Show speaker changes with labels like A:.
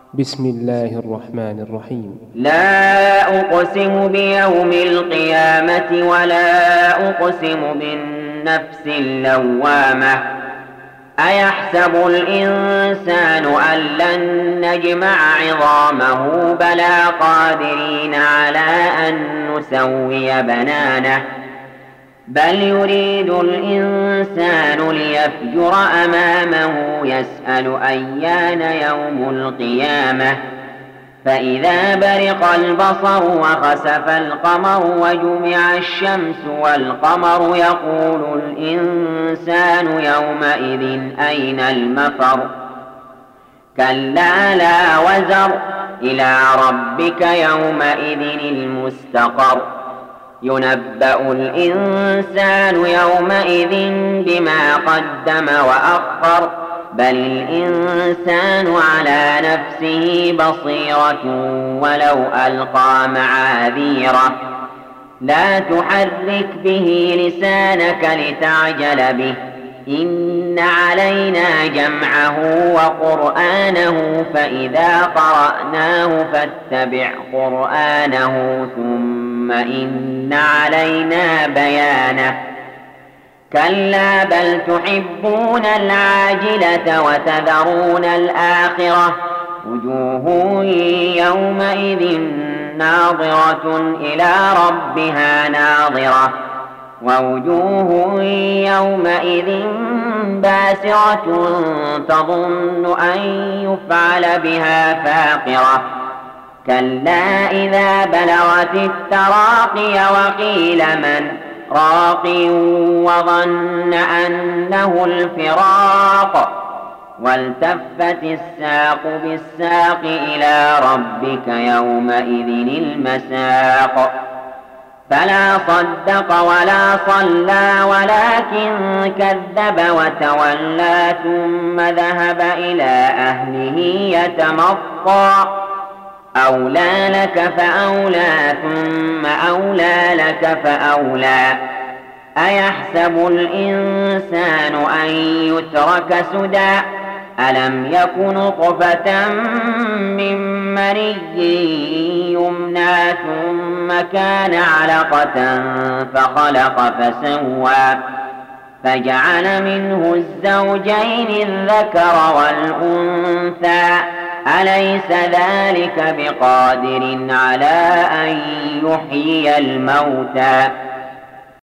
A: بسم الله الرحمن الرحيم.
B: لا أقسم بيوم القيامة ولا أقسم بالنفس اللوامة. أيحسب الإنسان أن لن نجمع عظامه بلى قادرين على أن نسوي بنانه بل يريد الإنسان ليفجر أمامه يسأل أيان يوم القيامة فإذا برق البصر وخسف القمر وجمع الشمس والقمر يقول الإنسان يومئذ أين المفر كلا لا وزر إلى ربك يومئذ المستقر ينبأ الإنسان يومئذ بما قدم وأخر بل الإنسان على نفسه بصيرة ولو ألقى معاذيره لا تحرك به لسانك لتعجل به إن علينا جمعه وقرآنه فإذا قرأناه فاتبع قرآنه ثم إن علينا بيانه كلا بل تحبون العاجلة وتذرون الآخرة وجوه يومئذ ناظرة إلى ربها ناظرة ووجوه يومئذ باسرة تظن أن يفعل بها فاقرة كلا إذا بلغت التراقي وقيل من راق وظن أنه الفراق والتفت الساق بالساق إلى ربك يومئذ المساق فلا صدق ولا صلى ولكن كذب وتولى ثم ذهب إلى أهله يتمطى أولى لك فأولى ثم أولى لك فأولى أيحسب الإنسان أن يترك سدى ألم يك نطفة من مني يمنى ثم كان علقة فخلق فسوى فجعل منه الزوجين الذكر والأنثى أليس ذلك بقادر على أن يحيي الموتى